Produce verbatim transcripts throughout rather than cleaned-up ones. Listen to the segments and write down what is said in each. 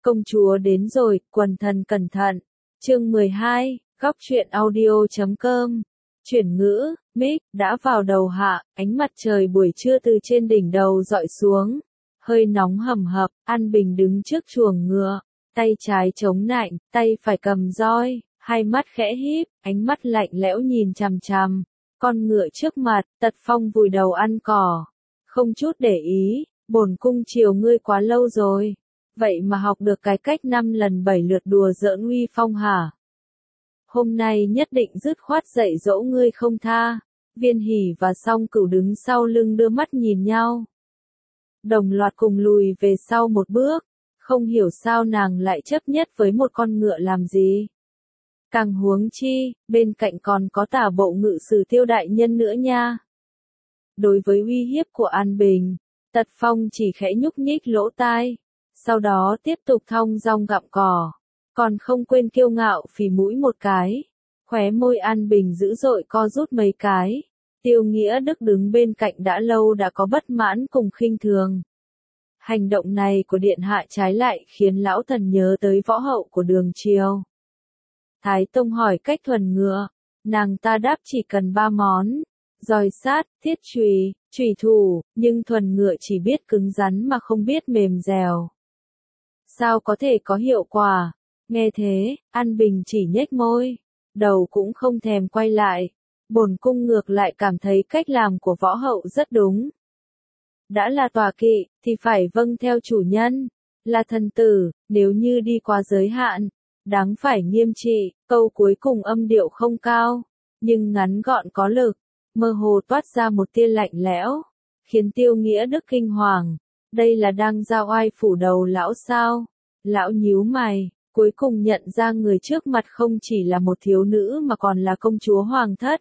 Công chúa đến rồi, quần thần cẩn thận. Chương mười hai, góc truyện audio chấm com. Chuyển ngữ, mic, đã vào đầu hạ, ánh mặt trời buổi trưa từ trên đỉnh đầu dọi xuống. Hơi nóng hầm hập, An Bình đứng trước chuồng ngựa, tay trái chống nạnh, tay phải cầm roi, hai mắt khẽ híp, ánh mắt lạnh lẽo nhìn chằm chằm. Con ngựa trước mặt, Tật Phong vùi đầu ăn cỏ. Không chút để ý, bổn cung chiều ngươi quá lâu rồi. Vậy mà học được cái cách năm lần bảy lượt đùa giỡn uy phong hả? Hôm nay nhất định dứt khoát dạy dỗ ngươi không tha. Viên Hỉ và Song Cửu đứng sau lưng đưa mắt nhìn nhau. Đồng loạt cùng lùi về sau một bước, không hiểu sao nàng lại chấp nhất với một con ngựa làm gì. Càng huống chi, bên cạnh còn có Tả Bộ Ngự Sử Tiêu đại nhân nữa nha. Đối với uy hiếp của An Bình, Tật Phong chỉ khẽ nhúc nhích lỗ tai, sau đó tiếp tục thong dong gặm cỏ, còn không quên kiêu ngạo phì mũi một cái. Khóe môi An Bình dữ dội co rút mấy cái. Tiêu Nghĩa Đức đứng bên cạnh đã lâu đã có bất mãn cùng khinh thường. Hành động này của điện hạ trái lại khiến lão thần nhớ tới võ hậu của Đường Triều. Thái Tông hỏi cách thuần ngựa, nàng ta đáp chỉ cần ba món: roi sát, thiết chùy, chùy thủ, nhưng thuần ngựa chỉ biết cứng rắn mà không biết mềm dẻo. Sao có thể có hiệu quả? Nghe thế, An Bình chỉ nhếch môi, đầu cũng không thèm quay lại. Bổn cung ngược lại cảm thấy cách làm của võ hậu rất đúng. Đã là tọa kỵ, thì phải vâng theo chủ nhân. Là thần tử, nếu như đi quá giới hạn, đáng phải nghiêm trị. Câu cuối cùng âm điệu không cao, nhưng ngắn gọn có lực, mơ hồ toát ra một tia lạnh lẽo, khiến Tiêu Nghĩa Đức kinh hoàng. Đây là đang giao oai phủ đầu lão sao? Lão nhíu mày, cuối cùng nhận ra người trước mặt không chỉ là một thiếu nữ mà còn là công chúa hoàng thất.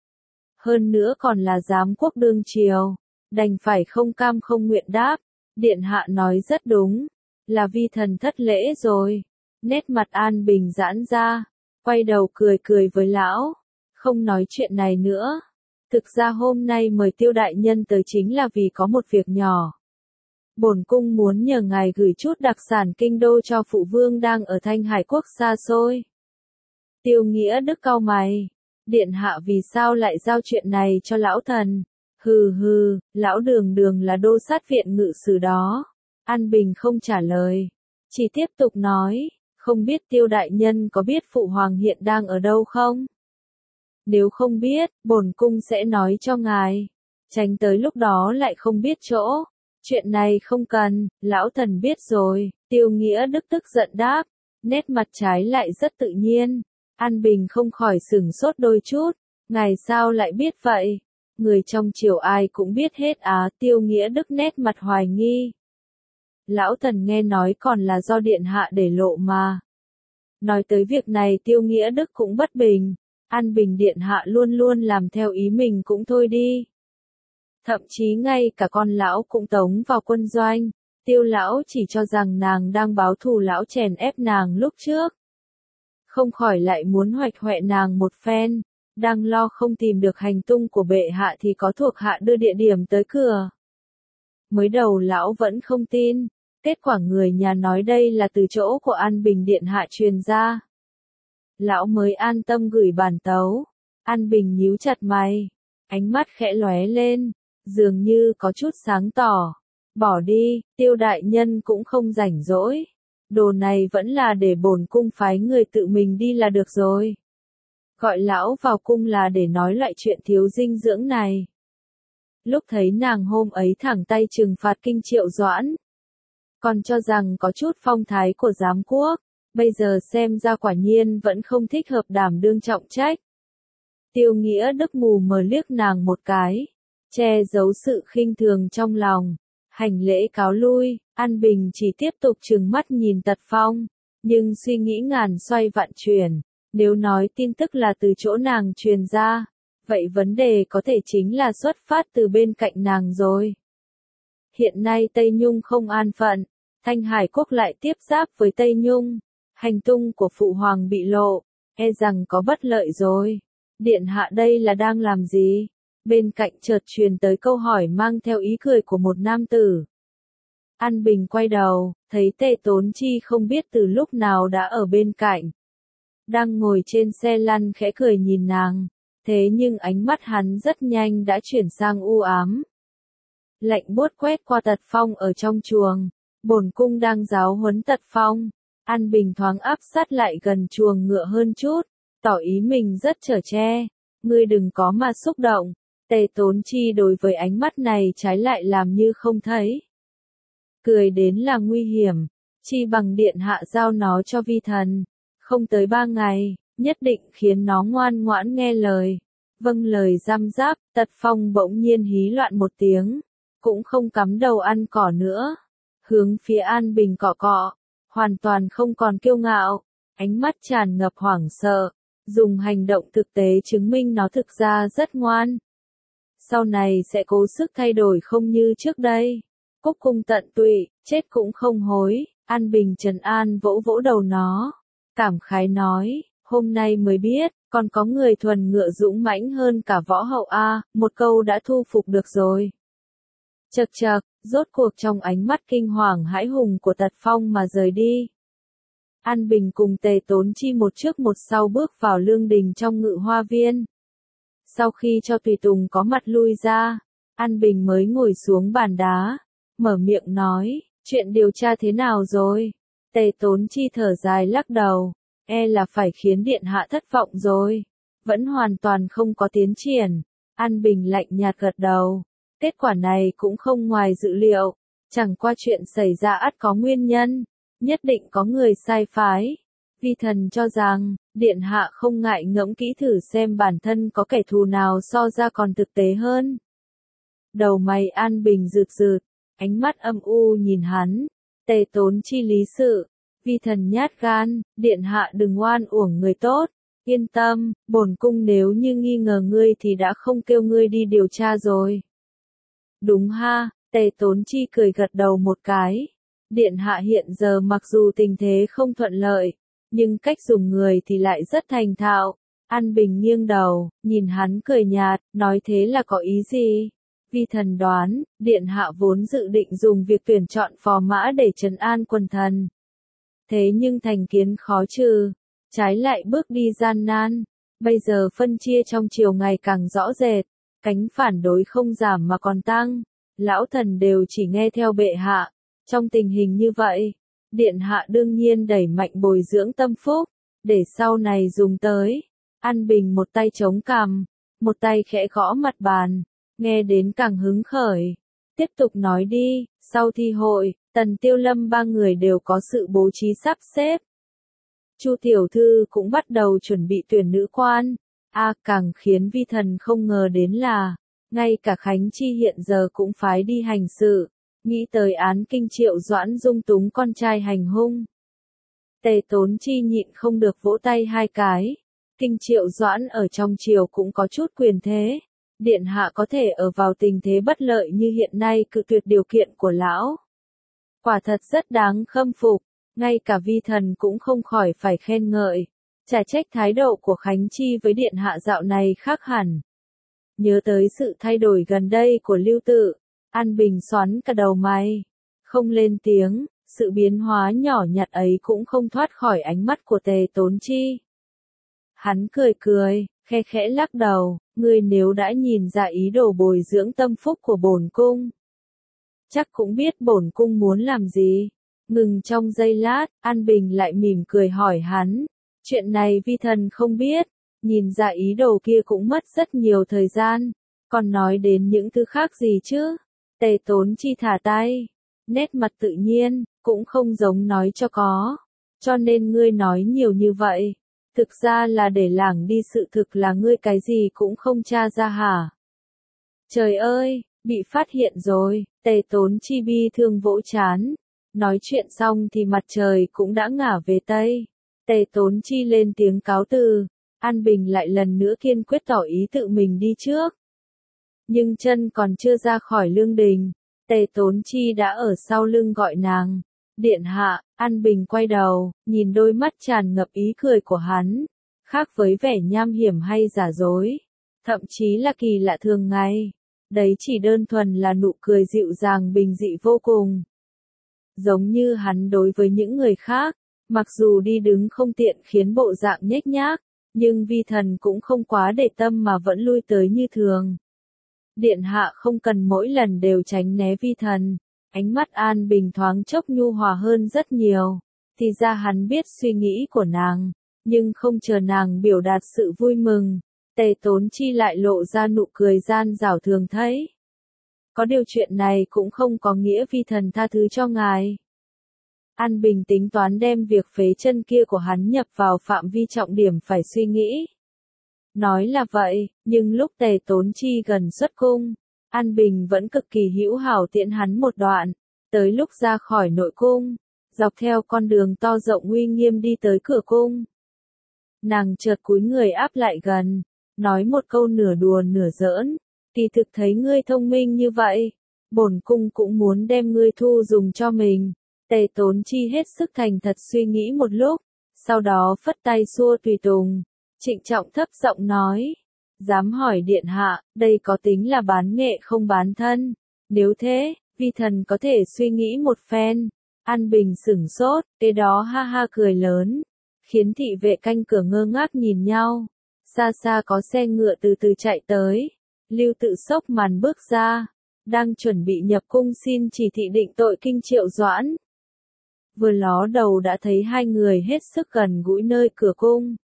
Hơn nữa còn là giám quốc đương triều, đành phải không cam không nguyện đáp. Điện hạ nói rất đúng, là vi thần thất lễ rồi. Nét mặt An Bình giãn ra, quay đầu cười cười với lão, không nói chuyện này nữa. Thực ra hôm nay mời Tiêu đại nhân tới chính là vì có một việc nhỏ. Bổn cung muốn nhờ ngài gửi chút đặc sản kinh đô cho phụ vương đang ở Thanh Hải quốc xa xôi. Tiêu Nghĩa Đức cau mày, điện hạ vì sao lại giao chuyện này cho lão thần? Hừ hừ, lão Đường Đường là đô sát viện ngự sử đó. An Bình không trả lời, chỉ tiếp tục nói, không biết Tiêu đại nhân có biết phụ hoàng hiện đang ở đâu không? Nếu không biết, bổn cung sẽ nói cho ngài, tránh tới lúc đó lại không biết chỗ. Chuyện này không cần, lão thần biết rồi. Tiêu Nghĩa Đức tức giận đáp, nét mặt trái lại rất tự nhiên. An Bình không khỏi sửng sốt đôi chút, ngài sao lại biết vậy? Người trong triều ai cũng biết hết á. Tiêu Nghĩa Đức nét mặt hoài nghi. Lão thần nghe nói còn là do điện hạ để lộ mà. Nói tới việc này Tiêu Nghĩa Đức cũng bất bình. An Bình điện hạ luôn luôn làm theo ý mình cũng thôi đi. Thậm chí ngay cả con lão cũng tống vào quân doanh. Tiêu lão chỉ cho rằng nàng đang báo thù lão chèn ép nàng lúc trước. Không khỏi lại muốn hoạch hoẹ nàng một phen. Đang lo không tìm được hành tung của bệ hạ thì có thuộc hạ đưa địa điểm tới cửa. Mới đầu lão vẫn không tin. Kết quả người nhà nói đây là từ chỗ của An Bình điện hạ truyền ra. Lão mới an tâm gửi bản tấu. An Bình nhíu chặt mày, ánh mắt khẽ lóe lên, dường như có chút sáng tỏ. Bỏ đi, Tiêu đại nhân cũng không rảnh rỗi. Đồ này vẫn là để bổn cung phái người tự mình đi là được rồi. Gọi lão vào cung là để nói lại chuyện thiếu dinh dưỡng này. Lúc thấy nàng hôm ấy thẳng tay trừng phạt Kinh Triệu Doãn, còn cho rằng có chút phong thái của giám quốc, bây giờ xem ra quả nhiên vẫn không thích hợp đảm đương trọng trách. Tiêu Nghĩa Đức mù mờ liếc nàng một cái, che giấu sự khinh thường trong lòng, hành lễ cáo lui. An Bình chỉ tiếp tục trừng mắt nhìn Tật Phong, nhưng suy nghĩ ngàn xoay vạn chuyển. Nếu nói tin tức là từ chỗ nàng truyền ra, vậy vấn đề có thể chính là xuất phát từ bên cạnh nàng rồi. Hiện nay Tây Nhung không an phận, Thanh Hải quốc lại tiếp giáp với Tây Nhung. Hành tung của phụ hoàng bị lộ, e rằng có bất lợi rồi. Điện hạ đây là đang làm gì? Bên cạnh chợt truyền tới câu hỏi mang theo ý cười của một nam tử. An Bình quay đầu, thấy Tề Tốn Chi không biết từ lúc nào đã ở bên cạnh. Đang ngồi trên xe lăn khẽ cười nhìn nàng, thế nhưng ánh mắt hắn rất nhanh đã chuyển sang u ám. Lạnh buốt quét qua Tật Phong ở trong chuồng, bổn cung đang giáo huấn Tật Phong. An Bình thoáng áp sát lại gần chuồng ngựa hơn chút, tỏ ý mình rất chở che. Ngươi đừng có mà xúc động. Tề Tốn Chi đối với ánh mắt này trái lại làm như không thấy. Cười đến là nguy hiểm, chi bằng điện hạ giao nó cho vi thần. Không tới ba ngày, nhất định khiến nó ngoan ngoãn nghe lời. Vâng lời răm giáp, Tật Phong bỗng nhiên hí loạn một tiếng, cũng không cắm đầu ăn cỏ nữa. Hướng phía An Bình cọ cọ, hoàn toàn không còn kiêu ngạo, ánh mắt tràn ngập hoảng sợ, dùng hành động thực tế chứng minh nó thực ra rất ngoan. Sau này sẽ cố sức thay đổi không như trước đây. Cúc cung tận tụy, chết cũng không hối. An Bình trấn an vỗ vỗ đầu nó, cảm khái nói, hôm nay mới biết, còn có người thuần ngựa dũng mãnh hơn cả võ hậu a, một câu đã thu phục được rồi. Chậc chậc, rốt cuộc trong ánh mắt kinh hoàng hãi hùng của Tật Phong mà rời đi. An Bình cùng Tề Tốn Chi một trước một sau bước vào lương đình trong ngự hoa viên. Sau khi cho tùy tùng có mặt lui ra, An Bình mới ngồi xuống bàn đá, mở miệng nói, chuyện điều tra thế nào rồi? Tề Tốn Chi thở dài lắc đầu, e là phải khiến điện hạ thất vọng rồi, vẫn hoàn toàn không có tiến triển. An Bình lạnh nhạt gật đầu, kết quả này cũng không ngoài dự liệu, chẳng qua chuyện xảy ra ắt có nguyên nhân, nhất định có người sai phái. Vi thần cho rằng, điện hạ không ngại ngẫm kỹ thử xem bản thân có kẻ thù nào so ra còn thực tế hơn. Đầu mày An Bình rực rực, ánh mắt âm u nhìn hắn. Tề Tốn Chi lý sự, vi thần nhát gan, điện hạ đừng oan uổng người tốt. Yên tâm, bổn cung nếu như nghi ngờ ngươi thì đã không kêu ngươi đi điều tra rồi. Đúng ha, Tề Tốn Chi cười gật đầu một cái. Điện hạ hiện giờ mặc dù tình thế không thuận lợi, nhưng cách dùng người thì lại rất thành thạo. An Bình nghiêng đầu, nhìn hắn cười nhạt, nói thế là có ý gì? Vi thần đoán, điện hạ vốn dự định dùng việc tuyển chọn phò mã để trấn an quần thần. Thế nhưng thành kiến khó trừ, trái lại bước đi gian nan. Bây giờ phân chia trong triều ngày càng rõ rệt, cánh phản đối không giảm mà còn tăng. Lão thần đều chỉ nghe theo bệ hạ. Trong tình hình như vậy, điện hạ đương nhiên đẩy mạnh bồi dưỡng tâm phúc, để sau này dùng tới. An Bình một tay chống cằm, một tay khẽ gõ mặt bàn, nghe đến càng hứng khởi. Tiếp tục nói đi, sau thi hội, Tần Tiêu Lâm ba người đều có sự bố trí sắp xếp. Chu tiểu thư cũng bắt đầu chuẩn bị tuyển nữ quan. A à, càng khiến vi thần không ngờ đến là, ngay cả Khánh Chi hiện giờ cũng phái đi hành sự. Nghĩ tới án Kinh Triệu Doãn dung túng con trai hành hung. Tề Tốn Chi nhịn không được vỗ tay hai cái. Kinh Triệu Doãn ở trong triều cũng có chút quyền thế. Điện hạ có thể ở vào tình thế bất lợi như hiện nay cự tuyệt điều kiện của lão. Quả thật rất đáng khâm phục, ngay cả vi thần cũng không khỏi phải khen ngợi. Chả trách thái độ của Khánh Chi với điện hạ dạo này khác hẳn. Nhớ tới sự thay đổi gần đây của Lưu Tự. An Bình xoắn cả đầu mày, không lên tiếng, sự biến hóa nhỏ nhặt ấy cũng không thoát khỏi ánh mắt của Tề Tốn Chi. Hắn cười cười, khe khẽ lắc đầu, ngươi nếu đã nhìn ra ý đồ bồi dưỡng tâm phúc của bổn cung, chắc cũng biết bổn cung muốn làm gì. Ngừng trong giây lát, An Bình lại mỉm cười hỏi hắn, chuyện này vi thần không biết, nhìn ra ý đồ kia cũng mất rất nhiều thời gian, còn nói đến những thứ khác gì chứ? Tề Tốn Chi thả tay, nét mặt tự nhiên, cũng không giống nói cho có. Cho nên ngươi nói nhiều như vậy, thực ra là để lảng đi sự thực là ngươi cái gì cũng không tra ra hả? Trời ơi, bị phát hiện rồi, Tề Tốn Chi bi thương vỗ chán. Nói chuyện xong thì mặt trời cũng đã ngả về Tây. Tề Tốn Chi lên tiếng cáo từ, An Bình lại lần nữa kiên quyết tỏ ý tự mình đi trước. Nhưng chân còn chưa ra khỏi lương đình, Tề Tốn Chi đã ở sau lưng gọi nàng. Điện hạ, An Bình quay đầu, nhìn đôi mắt tràn ngập ý cười của hắn, khác với vẻ nham hiểm hay giả dối, thậm chí là kỳ lạ thường ngày. Đấy chỉ đơn thuần là nụ cười dịu dàng bình dị vô cùng. giống như hắn đối với những người khác, mặc dù đi đứng không tiện khiến bộ dạng nhếch nhác, nhưng vi thần cũng không quá để tâm mà vẫn lui tới như thường. Điện hạ không cần mỗi lần đều tránh né vi thần, ánh mắt An Bình thoáng chốc nhu hòa hơn rất nhiều, thì ra hắn biết suy nghĩ của nàng, nhưng không chờ nàng biểu đạt sự vui mừng, Tề Tốn Chi lại lộ ra nụ cười gian dảo thường thấy. Có điều chuyện này cũng không có nghĩa vi thần tha thứ cho ngài. An Bình tính toán đem việc phế chân kia của hắn nhập vào phạm vi trọng điểm phải suy nghĩ. Nói là vậy, nhưng lúc Tề Tốn Chi gần xuất cung, An Bình vẫn cực kỳ hữu hảo tiễn hắn một đoạn, tới lúc ra khỏi nội cung, dọc theo con đường to rộng uy nghiêm đi tới cửa cung. Nàng chợt cúi người áp lại gần, nói một câu nửa đùa nửa giỡn, kỳ thực thấy ngươi thông minh như vậy, bổn cung cũng muốn đem ngươi thu dùng cho mình. Tề Tốn Chi hết sức thành thật suy nghĩ một lúc, sau đó phất tay xua tùy tùng, trịnh trọng thấp giọng nói, dám hỏi điện hạ, đây có tính là bán nghệ không bán thân, nếu thế, vi thần có thể suy nghĩ một phen. An Bình sửng sốt, kế đó ha ha cười lớn, khiến thị vệ canh cửa ngơ ngác nhìn nhau, xa xa có xe ngựa từ từ chạy tới, Lưu Tự xốc màn bước ra, đang chuẩn bị nhập cung xin chỉ thị định tội Kinh Triệu Doãn. Vừa ló đầu đã thấy hai người hết sức gần gũi nơi cửa cung.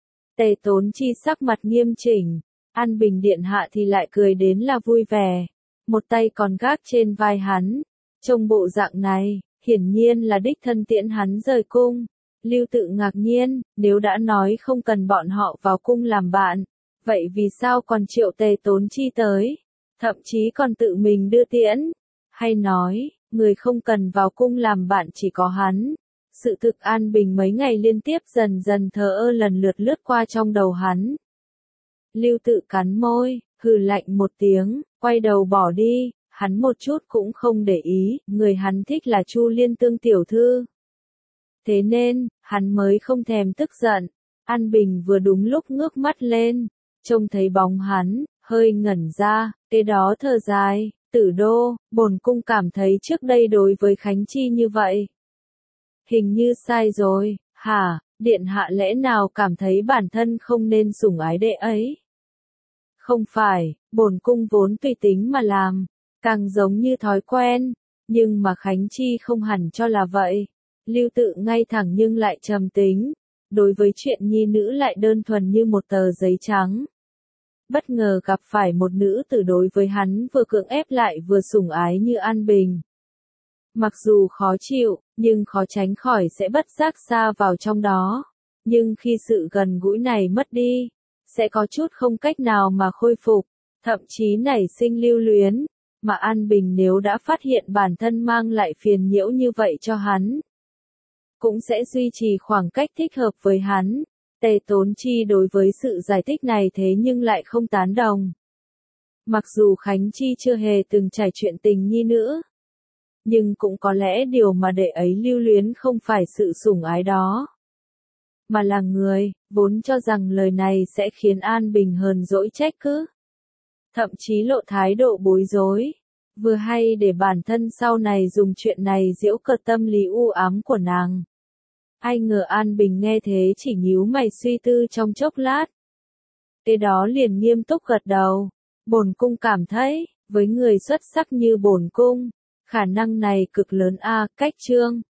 Tề Tốn Chi sắc mặt nghiêm chỉnh, An Bình điện hạ thì lại cười đến là vui vẻ, một tay còn gác trên vai hắn, trông bộ dạng này, hiển nhiên là đích thân tiễn hắn rời cung. Lưu Tự ngạc nhiên, nếu đã nói không cần bọn họ vào cung làm bạn, vậy vì sao còn triệu Tề Tốn Chi tới, thậm chí còn tự mình đưa tiễn, hay nói, người không cần vào cung làm bạn chỉ có hắn. Sự thực An Bình mấy ngày liên tiếp dần dần thờ ơ lần lượt lướt qua trong đầu hắn. Lưu Tự cắn môi, hừ lạnh một tiếng, quay đầu bỏ đi, hắn một chút cũng không để ý, người hắn thích là Chu Liên Tương tiểu thư. Thế nên, hắn mới không thèm tức giận. An Bình vừa đúng lúc ngước mắt lên, trông thấy bóng hắn, hơi ngẩn ra, kế đó thở dài, Tử Đô, bổn cung cảm thấy trước đây đối với Khánh Chi như vậy. Hình như sai rồi, hả, điện hạ lẽ nào cảm thấy bản thân không nên sủng ái đệ ấy? Không phải, bổn cung vốn tùy tính mà làm, càng giống như thói quen, nhưng mà Khánh Chi không hẳn cho là vậy. Lưu Tự ngay thẳng nhưng lại trầm tính, đối với chuyện nhi nữ lại đơn thuần như một tờ giấy trắng. Bất ngờ gặp phải một nữ tử đối với hắn vừa cưỡng ép lại vừa sủng ái như An Bình. Mặc dù khó chịu, nhưng khó tránh khỏi sẽ bất giác xa vào trong đó. Nhưng khi sự gần gũi này mất đi, sẽ có chút không cách nào mà khôi phục, thậm chí nảy sinh lưu luyến, mà An Bình nếu đã phát hiện bản thân mang lại phiền nhiễu như vậy cho hắn, cũng sẽ duy trì khoảng cách thích hợp với hắn. Tề Tốn Chi đối với sự giải thích này thế nhưng lại không tán đồng. Mặc dù Khánh Chi chưa hề từng trải chuyện tình nhi nữ, nhưng cũng có lẽ điều mà đệ ấy lưu luyến không phải sự sủng ái đó, mà là người, vốn cho rằng lời này sẽ khiến An Bình hờn dỗi trách cứ, thậm chí lộ thái độ bối rối, vừa hay để bản thân sau này dùng chuyện này giễu cợt tâm lý u ám của nàng. Ai ngờ An Bình nghe thế chỉ nhíu mày suy tư trong chốc lát. Kế đó liền nghiêm túc gật đầu. Bổn cung cảm thấy, với người xuất sắc như bổn cung, khả năng này cực lớn a, cách trương.